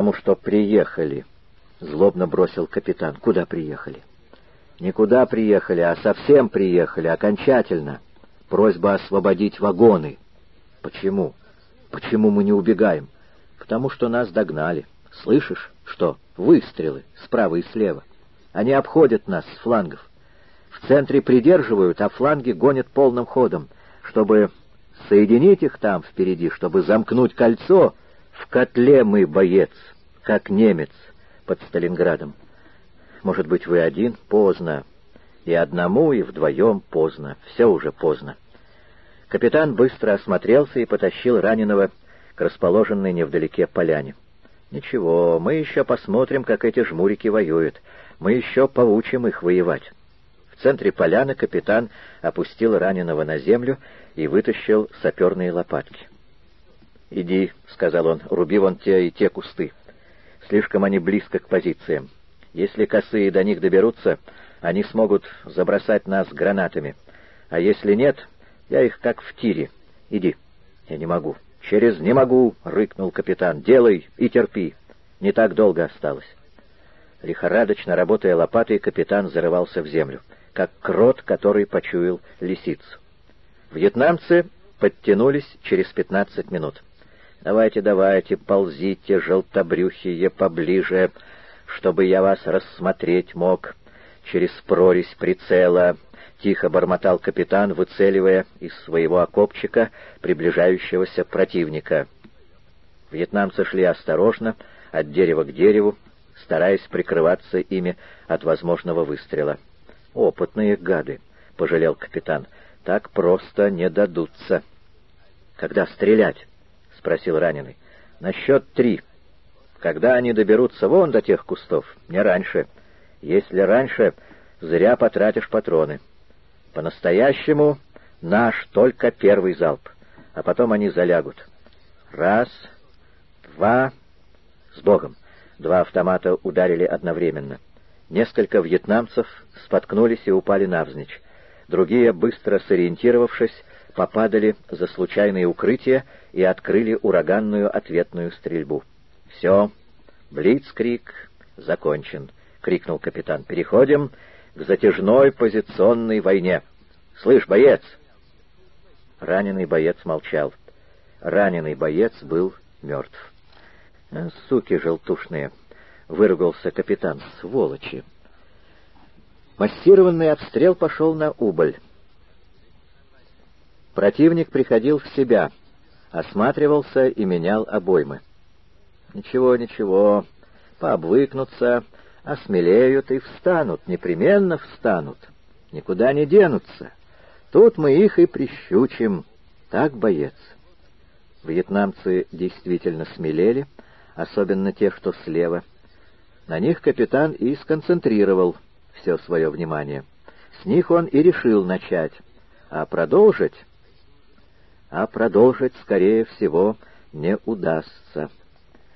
Потому что приехали, — злобно бросил капитан. Куда приехали? Никуда приехали, а совсем приехали, окончательно. Просьба освободить вагоны. Почему? Почему мы не убегаем? Потому что нас догнали. Слышишь, что? Выстрелы справа и слева. Они обходят нас с флангов. В центре придерживают, а фланги гонят полным ходом, чтобы соединить их там впереди, чтобы замкнуть кольцо. В котле мы, боец, как немец под Сталинградом. Может быть, вы один? Поздно. И одному, и вдвоем поздно. Все уже поздно. Капитан быстро осмотрелся и потащил раненого к расположенной невдалеке поляне. Ничего, мы еще посмотрим, как эти жмурики воюют. Мы еще поучим их воевать. В центре поляны капитан опустил раненого на землю и вытащил саперные лопатки. «Иди», — сказал он, — «руби вон те и те кусты. Слишком они близко к позициям. Если косые до них доберутся, они смогут забросать нас гранатами. А если нет, я их как в тире. Иди». «Я не могу». «Не могу», — рыкнул капитан. «Делай и терпи. Не так долго осталось». Лихорадочно работая лопатой, капитан зарывался в землю, как крот, который почуял лисицу. Вьетнамцы подтянулись через 15 минут. «Давайте, давайте, ползите, желтобрюхие, поближе, чтобы я вас рассмотреть мог через прорезь прицела», — тихо бормотал капитан, выцеливая из своего окопчика приближающегося противника. Вьетнамцы шли осторожно, от дерева к дереву, стараясь прикрываться ими от возможного выстрела. «Опытные гады», — пожалел капитан, — «так просто не дадутся». «Когда стрелять?» — спросил раненый. «На счет 3. Когда они доберутся вон до тех кустов? Не раньше. Если раньше, зря потратишь патроны. По-настоящему наш только первый залп, а потом они залягут. 1, 2, с Богом!» 2 автомата ударили одновременно. Несколько вьетнамцев споткнулись и упали навзничь. Другие, быстро сориентировавшись, попадали за случайные укрытия и открыли ураганную ответную стрельбу. «Все, блицкриг закончен», — крикнул капитан. «Переходим к затяжной позиционной войне. Слышь, боец!» Раненый боец молчал. Раненый боец был мертв. «Суки желтушные!» — выругался капитан. «Сволочи!» Массированный обстрел пошел на убыль. Противник приходил в себя, осматривался и менял обоймы. «Ничего, ничего, пообвыкнутся, осмелеют и встанут, непременно встанут, никуда не денутся. Тут мы их и прищучим. Так, боец?» Вьетнамцы действительно смелели, особенно те, что слева. На них капитан и сконцентрировал все свое внимание. С них он и решил начать. А продолжить, скорее всего, не удастся.